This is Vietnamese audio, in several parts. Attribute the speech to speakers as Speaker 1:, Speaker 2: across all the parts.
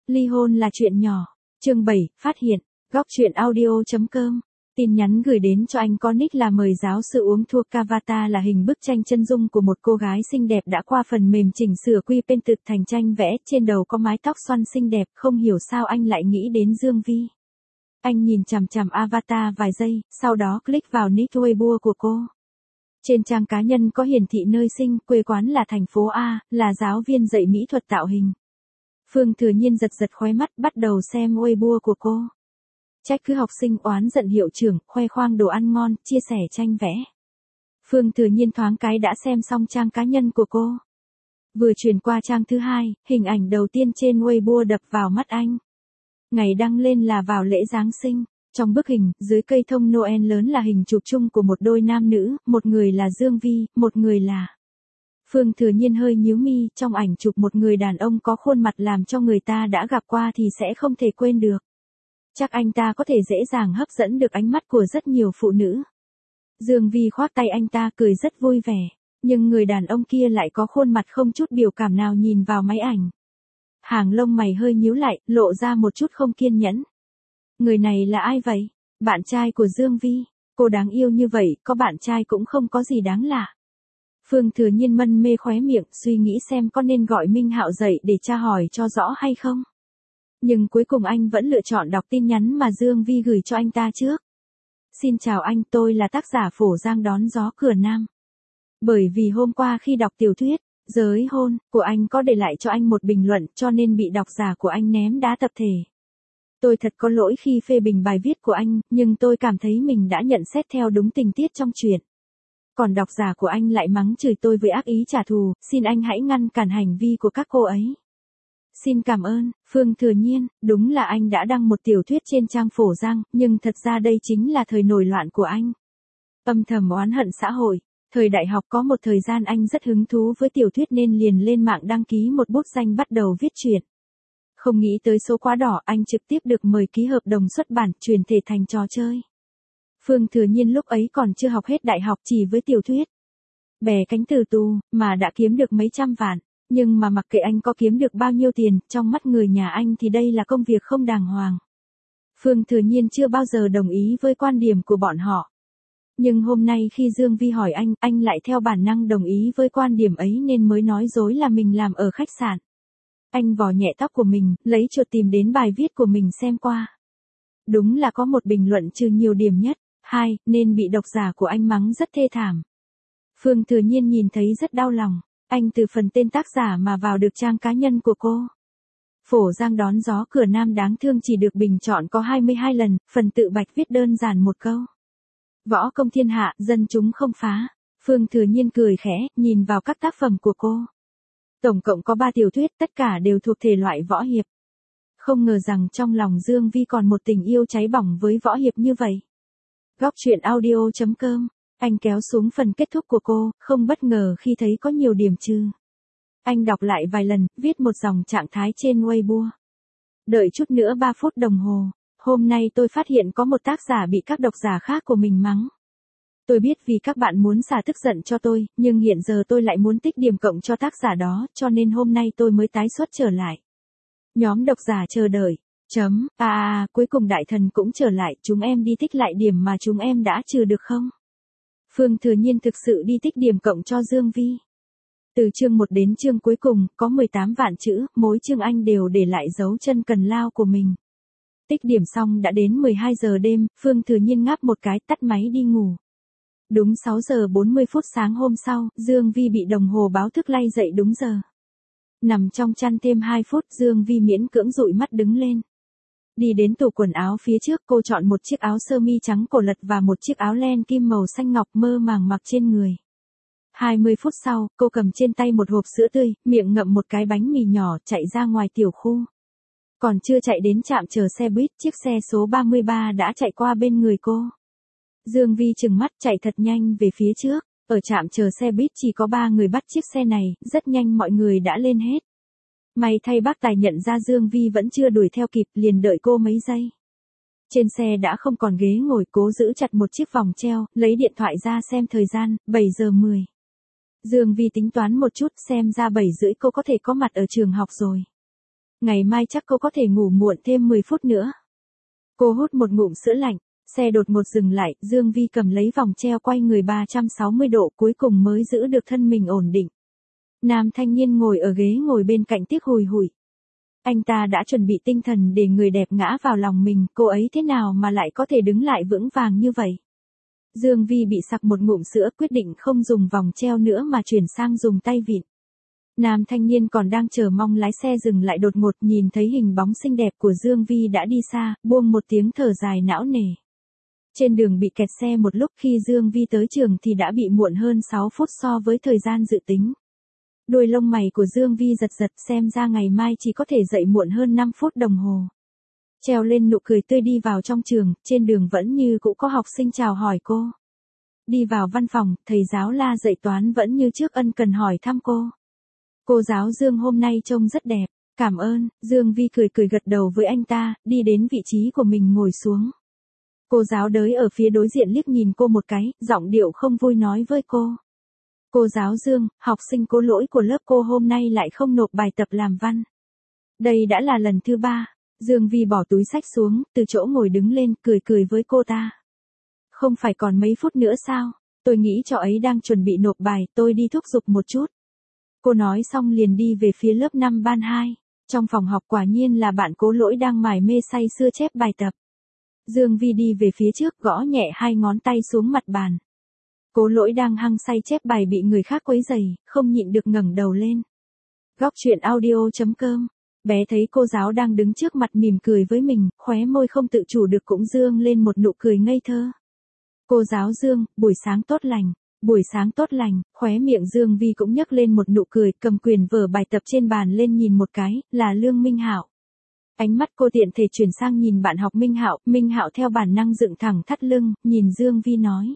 Speaker 1: Ly hôn là chuyện nhỏ. Chương 7, phát hiện. Góc truyện audio.com. Tin nhắn gửi đến cho anh có nick là mời giáo sư uống thuốc Kavata là hình bức tranh chân dung của một cô gái xinh đẹp đã qua phần mềm chỉnh sửa quy pen thực thành tranh vẽ, trên đầu có mái tóc xoăn xinh đẹp, không hiểu sao anh lại nghĩ đến Dương Vi. Anh nhìn chằm chằm avatar vài giây, sau đó click vào nick Weibo của cô. Trên trang cá nhân có hiển thị nơi sinh, quê quán là thành phố A, là giáo viên dạy mỹ thuật tạo hình. Phương Thừa Nhiên giật giật khóe mắt, bắt đầu xem Weibo của cô. Trách cứ học sinh, oán giận hiệu trưởng, khoe khoang đồ ăn ngon, chia sẻ tranh vẽ. Phương Thừa Nhiên thoáng cái đã xem xong trang cá nhân của cô. Vừa chuyển qua trang thứ hai, hình ảnh đầu tiên trên Weibo đập vào mắt anh. Ngày đăng lên là vào lễ Giáng sinh. Trong bức hình, dưới cây thông Noel lớn là hình chụp chung của một đôi nam nữ, một người là Dương Vi, một người là... Phương Thừa Nhiên hơi nhíu mi, trong ảnh chụp một người đàn ông có khuôn mặt làm cho người ta đã gặp qua thì sẽ không thể quên được. Chắc anh ta có thể dễ dàng hấp dẫn được ánh mắt của rất nhiều phụ nữ. Dương Vi khoác tay anh ta cười rất vui vẻ, nhưng người đàn ông kia lại có khuôn mặt không chút biểu cảm nào nhìn vào máy ảnh. Hàng lông mày hơi nhíu lại, lộ ra một chút không kiên nhẫn. Người này là ai vậy? Bạn trai của Dương Vi. Cô đáng yêu như vậy, có bạn trai cũng không có gì đáng lạ. Phương Thừa Nhiên mân mê khóe miệng, suy nghĩ xem có nên gọi Minh Hạo dậy để tra hỏi cho rõ hay không. Nhưng cuối cùng anh vẫn lựa chọn đọc tin nhắn mà Dương Vi gửi cho anh ta trước. Xin chào anh, tôi là tác giả Phổ Giang đón gió cửa Nam. Bởi vì hôm qua khi đọc tiểu thuyết, Giới hôn, của anh có để lại cho anh một bình luận cho nên bị độc giả của anh ném đá tập thể. Tôi thật có lỗi khi phê bình bài viết của anh, nhưng tôi cảm thấy mình đã nhận xét theo đúng tình tiết trong truyện. Còn độc giả của anh lại mắng chửi tôi với ác ý trả thù, xin anh hãy ngăn cản hành vi của các cô ấy. Xin cảm ơn, Phương Thừa Nhiên, đúng là anh đã đăng một tiểu thuyết trên trang Phổ Giang, nhưng thật ra đây chính là thời nổi loạn của anh. Âm thầm oán hận xã hội, thời đại học có một thời gian anh rất hứng thú với tiểu thuyết nên liền lên mạng đăng ký một bút danh bắt đầu viết truyện. Không nghĩ tới số quá đỏ, anh trực tiếp được mời ký hợp đồng xuất bản, chuyển thể thành trò chơi. Phương Thừa Nhiên lúc ấy còn chưa học hết đại học, chỉ với tiểu thuyết Bè cánh từ tù, mà đã kiếm được mấy trăm vạn. Nhưng mà mặc kệ anh có kiếm được bao nhiêu tiền, trong mắt người nhà anh thì đây là công việc không đàng hoàng. Phương Thừa Nhiên chưa bao giờ đồng ý với quan điểm của bọn họ. Nhưng hôm nay khi Dương Vi hỏi anh lại theo bản năng đồng ý với quan điểm ấy nên mới nói dối là mình làm ở khách sạn. Anh vò nhẹ tóc của mình, lấy chuột tìm đến bài viết của mình xem qua. Đúng là có một bình luận trừ nhiều điểm nhất, 2, nên bị độc giả của anh mắng rất thê thảm. Phương Thừa Nhiên nhìn thấy rất đau lòng, anh từ phần tên tác giả mà vào được trang cá nhân của cô. Phổ Giang đón gió cửa Nam đáng thương chỉ được bình chọn có 22 lần, phần tự bạch viết đơn giản một câu. Võ công thiên hạ, dân chúng không phá. Phương Thừa Nhiên cười khẽ, nhìn vào các tác phẩm của cô. Tổng cộng có 3 tiểu thuyết, tất cả đều thuộc thể loại võ hiệp. Không ngờ rằng trong lòng Dương Vi còn một tình yêu cháy bỏng với võ hiệp như vậy. Góc truyện audio.com. Anh kéo xuống phần kết thúc của cô, không bất ngờ khi thấy có nhiều điểm trừ. Anh đọc lại vài lần, viết một dòng trạng thái trên Weibo. Đợi chút nữa 3 phút đồng hồ. Hôm nay tôi phát hiện có một tác giả bị các độc giả khác của mình mắng. Tôi biết vì các bạn muốn xả tức giận cho tôi, nhưng hiện giờ tôi lại muốn tích điểm cộng cho tác giả đó, cho nên hôm nay tôi mới tái xuất trở lại. Nhóm độc giả chờ đợi. Cuối cùng đại thần cũng trở lại, chúng em đi tích lại điểm mà chúng em đã trừ được không? Phương Thừa Nhiên thực sự đi tích điểm cộng cho Dương Vi. Từ chương 1 đến chương cuối cùng, có 18 vạn chữ, mỗi chương anh đều để lại dấu chân cần lao của mình. Tích điểm xong đã đến 12 giờ đêm, Phương Thừa Nhiên ngáp một cái, tắt máy đi ngủ. Đúng 6 giờ 40 phút sáng hôm sau, Dương Vi bị đồng hồ báo thức lay dậy đúng giờ. Nằm trong chăn thêm 2 phút, Dương Vi miễn cưỡng dụi mắt đứng lên. Đi đến tủ quần áo phía trước, cô chọn một chiếc áo sơ mi trắng cổ lật và một chiếc áo len kim màu xanh ngọc mơ màng mặc trên người. 20 phút sau, cô cầm trên tay một hộp sữa tươi, miệng ngậm một cái bánh mì nhỏ, chạy ra ngoài tiểu khu. Còn chưa chạy đến trạm chờ xe buýt, chiếc xe số 33 đã chạy qua bên người cô. Dương Vi trừng mắt chạy thật nhanh về phía trước. Ở trạm chờ xe buýt chỉ có 3 người bắt chiếc xe này, rất nhanh mọi người đã lên hết. May thay bác tài nhận ra Dương Vi vẫn chưa đuổi theo kịp, liền đợi cô mấy giây. Trên xe đã không còn ghế ngồi, cố giữ chặt một chiếc vòng treo, lấy điện thoại ra xem thời gian, 7 giờ 10. Dương Vi tính toán một chút, xem ra 7 rưỡi cô có thể có mặt ở trường học rồi. Ngày mai chắc cô có thể ngủ muộn thêm 10 phút nữa. Cô hút một ngụm sữa lạnh, xe đột ngột dừng lại, Dương Vi cầm lấy vòng treo quay người 360 độ cuối cùng mới giữ được thân mình ổn định. Nam thanh niên ngồi ở ghế ngồi bên cạnh tiếc hùi hụi. Anh ta đã chuẩn bị tinh thần để người đẹp ngã vào lòng mình, cô ấy thế nào mà lại có thể đứng lại vững vàng như vậy? Dương Vi bị sặc một ngụm sữa, quyết định không dùng vòng treo nữa mà chuyển sang dùng tay vịn. Nam thanh niên còn đang chờ mong lái xe dừng lại, đột ngột nhìn thấy hình bóng xinh đẹp của Dương Vi đã đi xa, buông một tiếng thở dài não nề. Trên đường bị kẹt xe một lúc, khi Dương Vi tới trường thì đã bị muộn hơn 6 phút so với thời gian dự tính. Đuôi lông mày của Dương Vi giật giật, xem ra ngày mai chỉ có thể dậy muộn hơn 5 phút đồng hồ. Treo lên nụ cười tươi đi vào trong trường, trên đường vẫn như cũ có học sinh chào hỏi cô. Đi vào văn phòng, thầy giáo La dạy toán vẫn như trước ân cần hỏi thăm cô. Cô giáo Dương hôm nay trông rất đẹp, cảm ơn. Dương Vi cười cười gật đầu với anh ta, đi đến vị trí của mình ngồi xuống. Cô giáo đới ở phía đối diện liếc nhìn cô một cái, giọng điệu không vui nói với cô. Cô giáo Dương, học sinh Cố Lỗi của lớp cô hôm nay lại không nộp bài tập làm văn. Đây đã là lần thứ 3. Dương Vi bỏ túi xách xuống, từ chỗ ngồi đứng lên, cười cười với cô ta. Không phải còn mấy phút nữa sao? Tôi nghĩ cho ấy đang chuẩn bị nộp bài, tôi đi thúc giục một chút. Cô nói xong liền đi về phía lớp 5 ban 2. Trong phòng học quả nhiên là bạn Cố Lỗi đang mải mê say sưa chép bài tập. Dương Vi đi về phía trước, gõ nhẹ 2 ngón tay xuống mặt bàn. Cố Lỗi đang hăng say chép bài bị người khác quấy rầy, không nhịn được ngẩng đầu lên. Góc truyện audio.com. Bé thấy cô giáo đang đứng trước mặt mỉm cười với mình, khóe môi không tự chủ được cũng dương lên một nụ cười ngây thơ. Cô giáo Dương, buổi sáng tốt lành. Buổi sáng tốt lành, khóe miệng Dương Vi cũng nhấc lên một nụ cười, cầm quyển vở bài tập trên bàn lên nhìn một cái, là Lương Minh Hạo. Ánh mắt cô tiện thể chuyển sang nhìn bạn học Minh Hạo theo bản năng dựng thẳng thắt lưng, nhìn Dương Vi nói.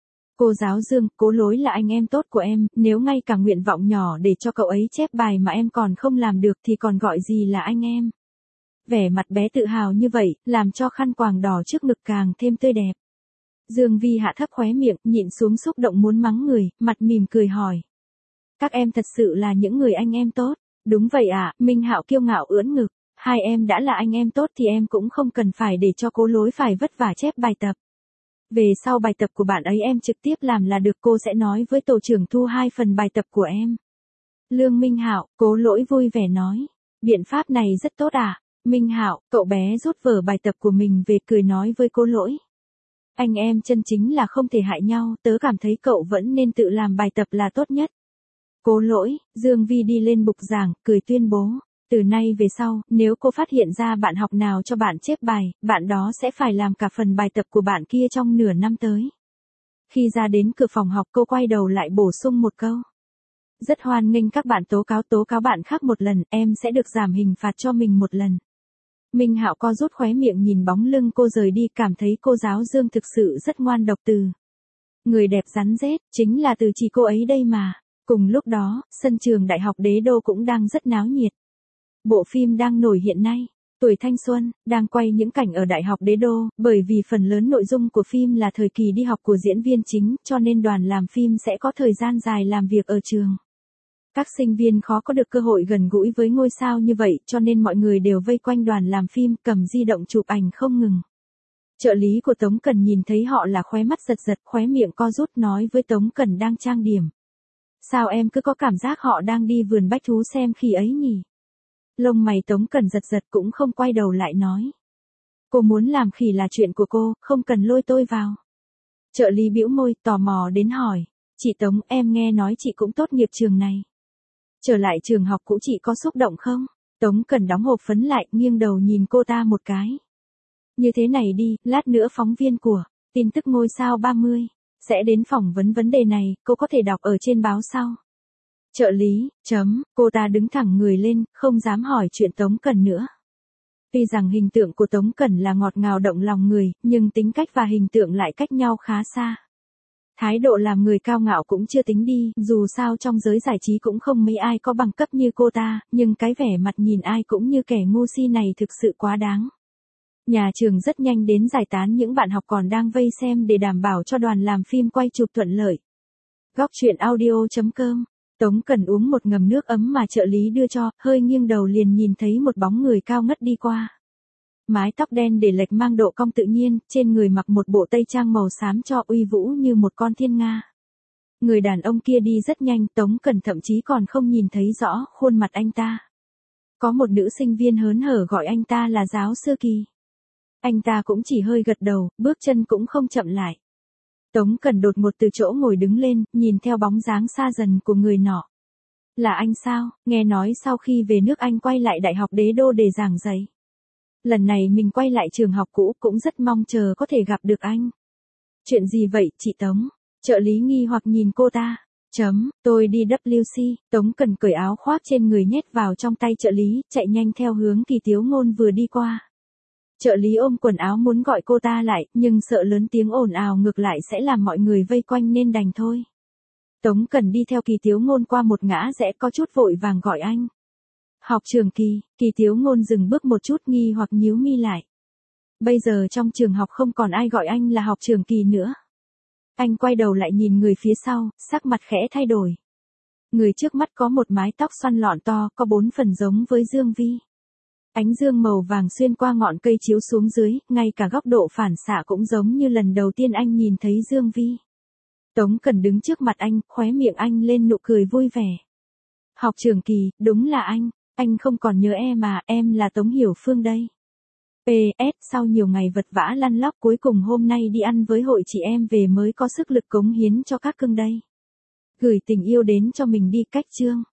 Speaker 1: Cô giáo Dương, Cố Lỗi là anh em tốt của em, nếu ngay cả nguyện vọng nhỏ để cho cậu ấy chép bài mà em còn không làm được thì còn gọi gì là anh em. Vẻ mặt bé tự hào như vậy, làm cho khăn quàng đỏ trước ngực càng thêm tươi đẹp. Dương Vi hạ thấp khóe miệng, nhịn xuống xúc động muốn mắng người, mặt mỉm cười hỏi. Các em thật sự là những người anh em tốt. Đúng vậy ạ, Minh Hạo kiêu ngạo ưỡn ngực. Hai em đã là anh em tốt thì em cũng không cần phải để cho Cố Lỗi phải vất vả chép bài tập. Về sau bài tập của bạn ấy em trực tiếp làm là được, cô sẽ nói với tổ trưởng thu 2 phần bài tập của em. Lương Minh Hạo, Cố Lỗi vui vẻ nói. Biện pháp này rất tốt à? Minh Hạo, cậu bé rút vở bài tập của mình về cười nói với Cố Lỗi. Anh em chân chính là không thể hại nhau, tớ cảm thấy cậu vẫn nên tự làm bài tập là tốt nhất. Cố Lỗi, Dương Vi đi lên bục giảng, cười tuyên bố. Từ nay về sau, nếu cô phát hiện ra bạn học nào cho bạn chép bài, bạn đó sẽ phải làm cả phần bài tập của bạn kia trong nửa năm tới. Khi ra đến cửa phòng học cô quay đầu lại bổ sung một câu. Rất hoan nghênh các bạn tố cáo bạn khác một lần, em sẽ được giảm hình phạt cho mình một lần. Minh Hạo co rút khóe miệng nhìn bóng lưng cô rời đi, cảm thấy cô giáo Dương thực sự rất ngoan độc từ. Người đẹp rắn rết, chính là từ chỉ cô ấy đây mà. Cùng lúc đó, sân trường Đại học Đế Đô cũng đang rất náo nhiệt. Bộ phim đang nổi hiện nay, Tuổi Thanh Xuân, đang quay những cảnh ở Đại học Đế Đô, bởi vì phần lớn nội dung của phim là thời kỳ đi học của diễn viên chính, cho nên đoàn làm phim sẽ có thời gian dài làm việc ở trường. Các sinh viên khó có được cơ hội gần gũi với ngôi sao như vậy, cho nên mọi người đều vây quanh đoàn làm phim, cầm di động chụp ảnh không ngừng. Trợ lý của Tống Cẩn nhìn thấy họ là khóe mắt giật giật, khóe miệng co rút nói với Tống Cẩn đang trang điểm. Sao em cứ có cảm giác họ đang đi vườn bách thú xem khỉ ấy nhỉ? Lông mày Tống Cẩn giật giật cũng không quay đầu lại nói. Cô muốn làm khỉ là chuyện của cô, không cần lôi tôi vào. Trợ lý bĩu môi, tò mò đến hỏi. Chị Tống, em nghe nói chị cũng tốt nghiệp trường này. Trở lại trường học cũ chị có xúc động không? Tống Cẩn đóng hộp phấn lại, nghiêng đầu nhìn cô ta một cái. Như thế này đi, lát nữa phóng viên của tin tức ngôi sao 30 sẽ đến phỏng vấn vấn đề này, cô có thể đọc ở trên báo sau. Trợ lý, cô ta đứng thẳng người lên, không dám hỏi chuyện Tống Cẩn nữa. Tuy rằng hình tượng của Tống Cẩn là ngọt ngào động lòng người, nhưng tính cách và hình tượng lại cách nhau khá xa. Thái độ làm người cao ngạo cũng chưa tính đi, dù sao trong giới giải trí cũng không mấy ai có bằng cấp như cô ta, nhưng cái vẻ mặt nhìn ai cũng như kẻ ngu si này thực sự quá đáng. Nhà trường rất nhanh đến giải tán những bạn học còn đang vây xem để đảm bảo cho đoàn làm phim quay chụp thuận lợi. Góc truyện audio.com Tống Cẩn uống một ngụm nước ấm mà trợ lý đưa cho, hơi nghiêng đầu liền nhìn thấy một bóng người cao ngất đi qua. Mái tóc đen để lệch mang độ cong tự nhiên, trên người mặc một bộ tây trang màu xám cho uy vũ như một con thiên nga. Người đàn ông kia đi rất nhanh, Tống Cẩn thậm chí còn không nhìn thấy rõ khuôn mặt anh ta. Có một nữ sinh viên hớn hở gọi anh ta là giáo sư Kỳ. Anh ta cũng chỉ hơi gật đầu, bước chân cũng không chậm lại. Tống Cẩn đột ngột từ chỗ ngồi đứng lên, nhìn theo bóng dáng xa dần của người nọ. Là anh sao? Nghe nói sau khi về nước anh quay lại Đại học Đế Đô để giảng dạy. Lần này mình quay lại trường học cũ cũng rất mong chờ có thể gặp được anh. Chuyện gì vậy, chị Tống? Trợ lý nghi hoặc nhìn cô ta. Tôi đi WC, Tống Cẩn cởi áo khoác trên người nhét vào trong tay trợ lý, chạy nhanh theo hướng Kỳ Tiếu Ngôn vừa đi qua. Trợ lý ôm quần áo muốn gọi cô ta lại, nhưng sợ lớn tiếng ồn ào ngược lại sẽ làm mọi người vây quanh nên đành thôi. Tống Cẩn đi theo Kỳ Tiếu Ngôn qua một ngã rẽ có chút vội vàng gọi anh. Học trưởng Kỳ, Kỳ Tiếu Ngôn dừng bước một chút nghi hoặc nhíu mi lại. Bây giờ trong trường học không còn ai gọi anh là học trưởng Kỳ nữa. Anh quay đầu lại nhìn người phía sau, sắc mặt khẽ thay đổi. Người trước mắt có một mái tóc xoăn lọn to, có 4 phần giống với Dương Vi. Ánh dương màu vàng xuyên qua ngọn cây chiếu xuống dưới, ngay cả góc độ phản xạ cũng giống như lần đầu tiên anh nhìn thấy Dương Vi. Tống Cẩn đứng trước mặt anh, khóe miệng anh lên nụ cười vui vẻ. Học trưởng Kỳ, đúng là anh không còn nhớ em à, em là Tống Hiểu Phương đây. PS, sau nhiều ngày vật vã lăn lóc cuối cùng hôm nay đi ăn với hội chị em về mới có sức lực cống hiến cho các cưng đây. Gửi tình yêu đến cho mình đi cách chương.